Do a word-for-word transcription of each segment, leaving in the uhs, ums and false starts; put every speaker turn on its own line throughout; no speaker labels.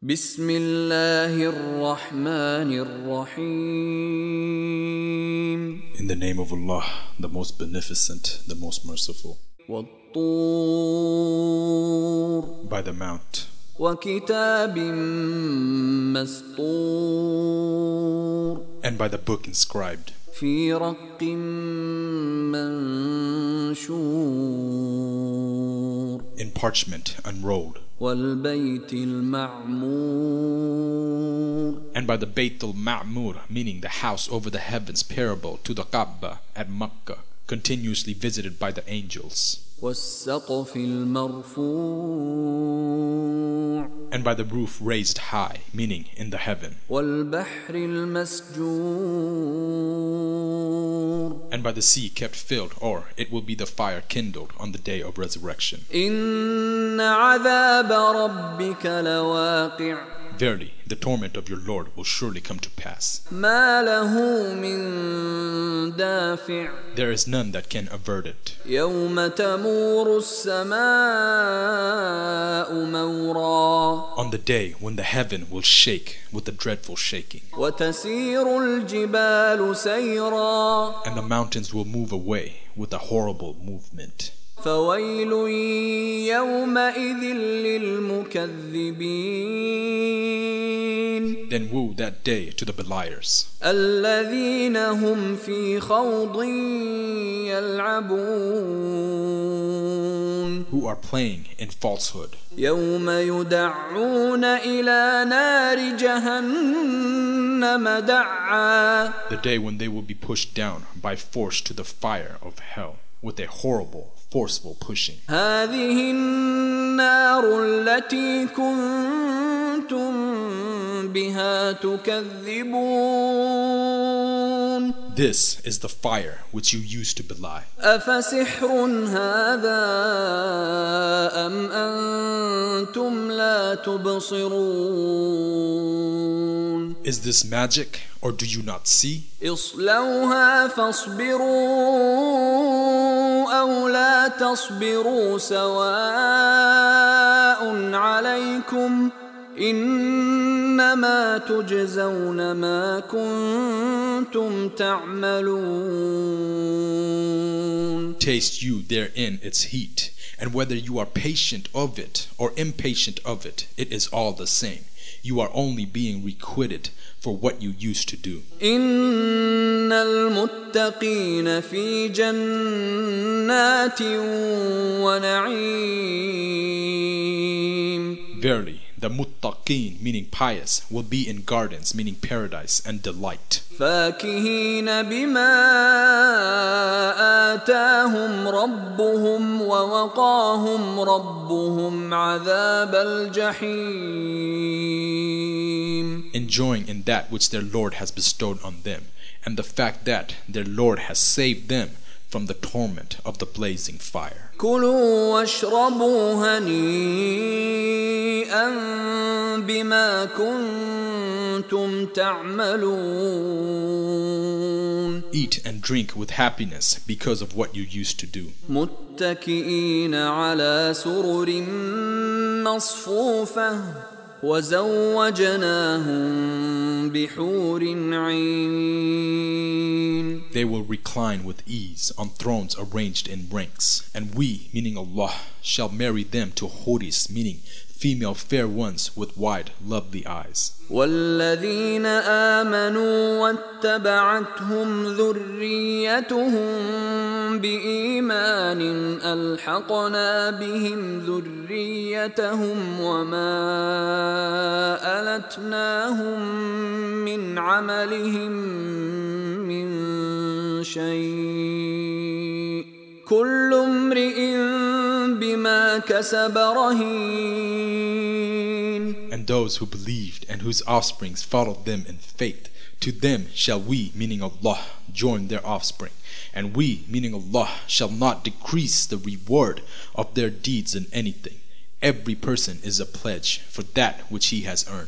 بسم الله الرحمن الرحيم.
In the name of Allah, the most beneficent, the most merciful.
والطور
By the mount,
وكتاب مسطور
and by the book inscribed,
في رق منشور
in parchment unrolled,
والبيت المعمور
and by the Bayt al-Ma'mur, meaning the house over the heavens, parable to the Kaaba at Makkah, continuously visited by the angels,
والسقف المرفوع
and by the roof raised high, meaning in the heaven,
والبحر المسجور
and by the sea kept filled, or it will be the fire kindled on the day of resurrection.
إن عذاب ربك لواقع
Verily, the torment of your Lord will surely come to pass.
ما له من دافع
There is none that can avert it.
يوم تمور السماء مورا
On the day when the heaven will shake with a dreadful shaking,
وتسير الجبال سيرا
and the mountains will move away with a horrible movement.
فويل يومئذ للمكذبين
Then woe that day to the beliers,
الذين هم في خوض يلعبون
who are playing in falsehood.
يوم يدعون إلى نار جهنم دعا
The day when they will be pushed down by force to the fire of hell with a horrible, forceful pushing.
هذه النار التي كنتم بها تكذبون
This is the fire which you used to belie.
أفسحر هذا أم أنتم لا تبصرون
Is this magic, or do you not see?
اصلوها فاصبروا أو لا تصبروا سواء عليكم إنما تجزون ما كنتم تعملون.
Taste you therein its heat, and whether you are patient of it or impatient of it, it is all the same. You are only being requited for what you used to do.
إن المتقين في جنات ونعيم.
Verily, the muttaqeen, meaning pious, will be in gardens, meaning paradise and delight,
فاكهين بما آتاهم ربهم ووقاهم ربهم عذاب الجحيم.
enjoying in that which their Lord has bestowed on them, and the fact that their Lord has saved them from the torment of the blazing fire.
كلوا واشربوا هنيئا بما كنتم تعملون.
Eat and drink with happiness because of what you used to do.
متكئين على سرر مصفوفة وزوجناهم بحور عين.
They will recline with ease on thrones arranged in ranks, and we, meaning Allah, shall marry them to houris, meaning female fair ones with wide, lovely eyes.
والذين آمنوا واتبعتهم ذريتهم بإيمان ألحقنا بهم ذريتهم وما ألتناهم من عملهم من شيء كل امرئ بما كسب رهين.
And those who believed and whose offsprings followed them in faith, to them shall we, meaning Allah, join their offspring, and we, meaning Allah, shall not decrease the reward of their deeds in anything. Every person is a pledge for that which he has earned.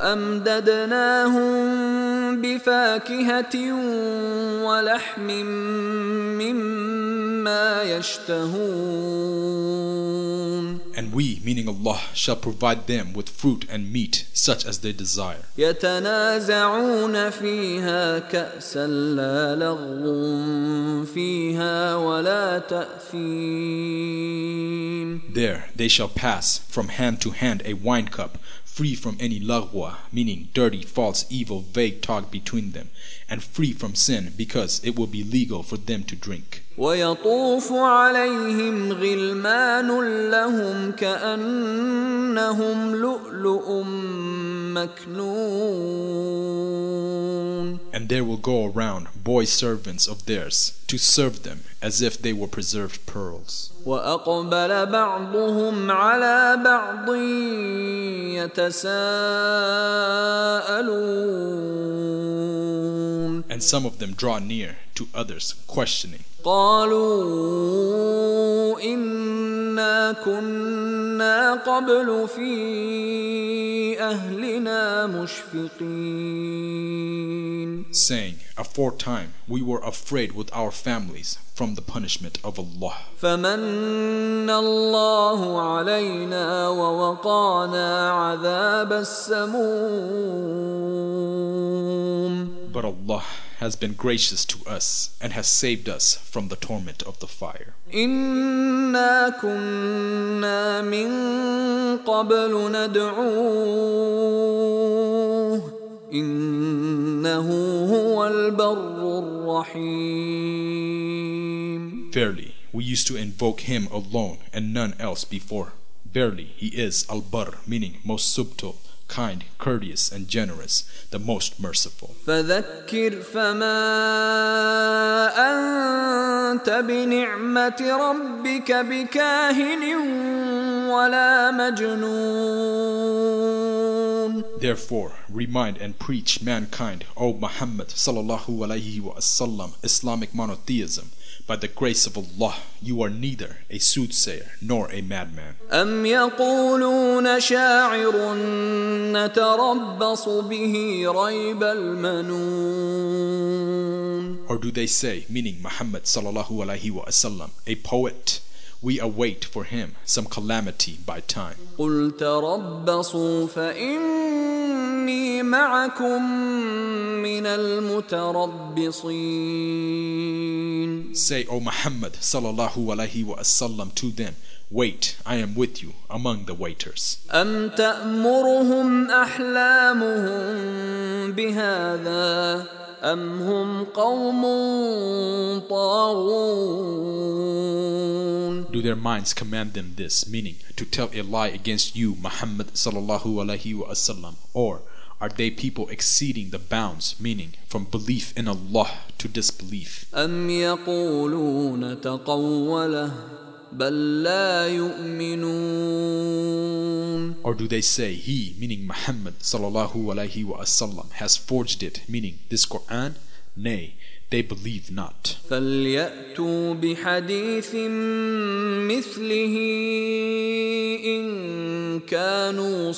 وأمددناهم بفاكهة ولحم مما يشتهون.
And we, meaning Allah, shall provide them with fruit and meat such as they desire.
يتنازعون فيها كأسا لا لغو فيها ولا تأثيم.
There they shall pass from hand to hand a wine cup, free from any laghwa, meaning dirty, false, evil, vague talk between them, and free from sin, because it will be legal for them to drink.
ويطوف عليهم غلمان لهم كأنهم لؤلؤ مكنون.
And there will go around boy servants of theirs to serve them as if they were preserved pearls.
وأقبل بعضهم على بعض يتساءلون.
And some of them draw near to others, questioning.
قالوا إنا كنا قبل في أهلنا مشفقين.
Saying, aforetime we were afraid with our families from the punishment of Allah.
فمن الله علينا ووقانا عذاب السموم.
But Allah has been gracious to us and has saved us from the torment of the fire.
إنا كنا من قبل ندعوه إنه هو البر الرحيم.
Verily, we used to invoke Him alone and none else before. Verily, He is Al-Barr, meaning most subtle, kind, courteous, and generous, the most merciful.
فذكر فما أنت بنعمة ربك بكاهن ولا مجنون.
Therefore, remind and preach mankind, O Muhammad sallallahu alaihi wasallam, Islamic monotheism. By the grace of Allah, you are neither a soothsayer nor a madman.
أم يقولون شاعر نتربص به ريب المنون.
Or do they say, meaning Muhammad sallallahu alaihi wasallam, a poet, we await for him some calamity by time.
قل تربصوا فإني معكم من المتربصين.
Say, O Muhammad sallallahu alaihi wasallam, to them, wait, I am with you among the waiters.
أم تأمرهم أحلامهم بهذا أم هم قوم طاغون.
Do their minds command them this, meaning to tell a lie against you, Muhammad sallallahu alaihi wasallam, or are they people exceeding the bounds, meaning from belief in Allah to disbelief?
أم يقولون تقوله بل لا يؤمنون.
Or do they say, he, meaning Muhammad sallallahu alaihi wasallam, has forged it, meaning this Quran? Nay, they believe not.
فليأتوا بحديث مثله إن كانوا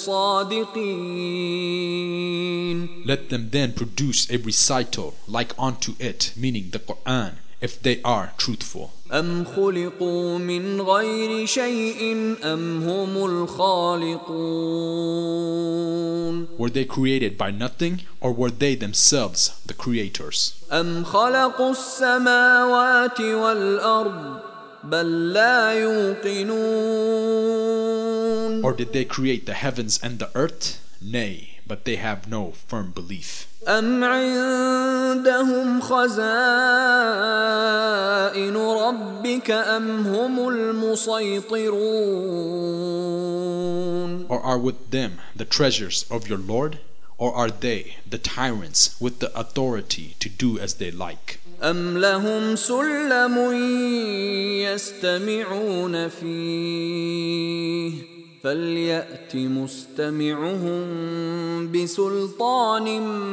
صادقين.
Let them then produce a recital like unto it, meaning the Quran, if they are truthful.
أم خلقوا من غير شيء أم هم الخالقون.
Were they created by nothing, or were they themselves the creators?
أم خلقوا السماوات والأرض بل لا يوقنون.
Or did they create the heavens and the earth? Nay, but they have no firm belief.
أم عندهم خزائن ربك أم هم المسيطرون.
Or are with them the treasures of your Lord? Or are they the tyrants with the authority to do as they like?
أم لهم سلم يستمعون فيه فليأت مستمعهم بسلطان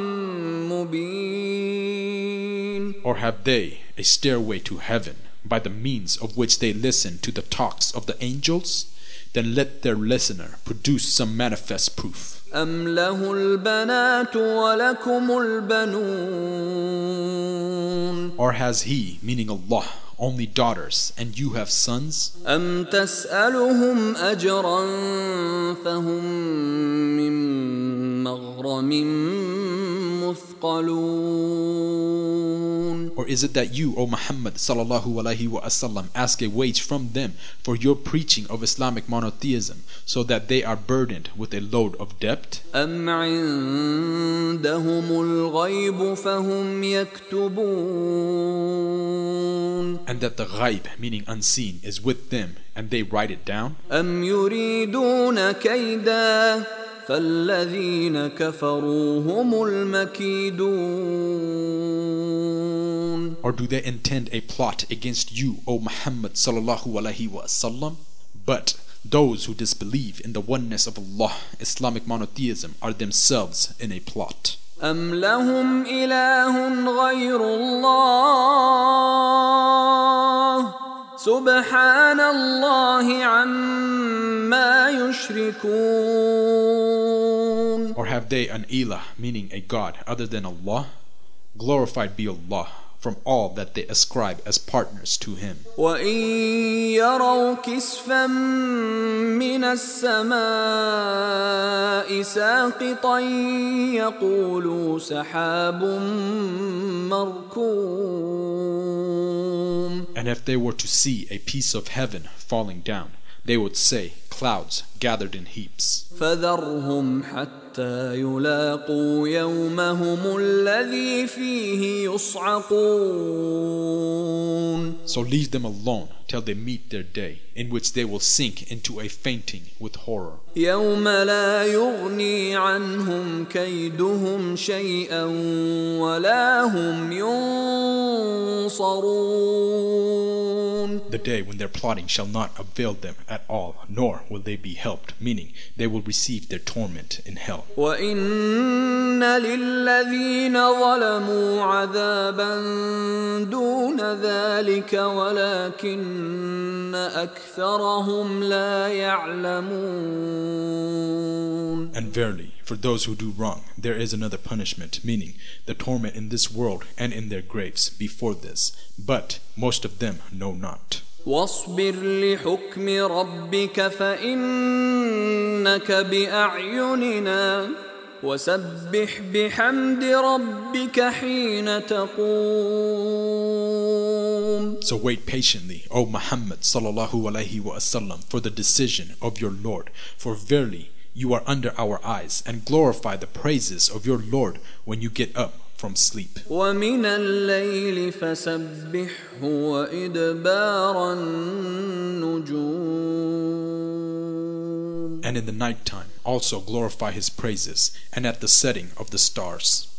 مبين.
Or have they a stairway to heaven by the means of which they listen to the talks of the angels? Then let their listener produce some manifest proof.
أم له البنات ولكم البنون.
Or has he, meaning Allah, only daughters, and you have sons?
أم تسألهم أجرا فهم من مغرم مثقلون.
Or is it that you, O Muhammad sallallahu alaihi wasallam, ask a wage from them for your preaching of Islamic monotheism, so that they are burdened with a load of debt?
أم عندهم الغيب فهم يكتبون.
And that the ghaib, meaning unseen, is with them, and they write it down?
أم يريدون كيدا فالذين كفروا هم المكيدون.
Or do they intend a plot against you, O Muhammad sallallahu alaihi wasallam? But those who disbelieve in the oneness of Allah, Islamic monotheism, are themselves in a plot.
أم لهم إله غير الله سبحان الله عما يشركون.
Or have they an ilah, meaning a god, other than Allah? Glorified be Allah from all that they ascribe as partners to Him.
وَإِن يَرَوْا كِسْفًا مِّنَ السَّمَاءِ سَاقِطًا يَقُولُوا سَحَابٌ مَّرْكُومٌ.
And if they were to see a piece of heaven falling down, they would say, clouds gathered in heaps.
فَذَرْهُمْ حَتَّى يُلَاقُوا يَوْمَهُمُ الَّذِي فِيهِ يُصْعَقُونَ.
So leave them alone till they meet their day, in which they will sink into a fainting with horror.
يَوْمَ لَا يُغْنِي عَنْهُمْ كَيْدُهُمْ شَيْئًا وَلَا هُمْ يُنصَرُونَ.
The day when their plotting shall not avail them at all, nor will they be helped, meaning they will receive their torment in hell.
وَإِنَّ لِلَّذِينَ ظَلَمُوا عَذَابًا دُونَ ذَلِكَ وَلَكِنَّ أَكْثَرَهُمْ لَا يَعْلَمُونَ.
And verily, for those who do wrong, there is another punishment, meaning the torment in this world and in their graves before this, but most of them know not.
واصبر لحكم ربك فإنك بأعيننا وسبح بحمد ربك حين تقوم.
So wait patiently, O Muhammad sallallahu alaihi wasallam, for the decision of your Lord, for verily you are under our eyes, and glorify the praises of your Lord when you get up from sleep.
وَمِنَ اللَّيْلِ فَسَبِّحْهُ وَإِدْبَارَ النُّجُومِ.
And in the night time also glorify His praises, and at the setting of the stars.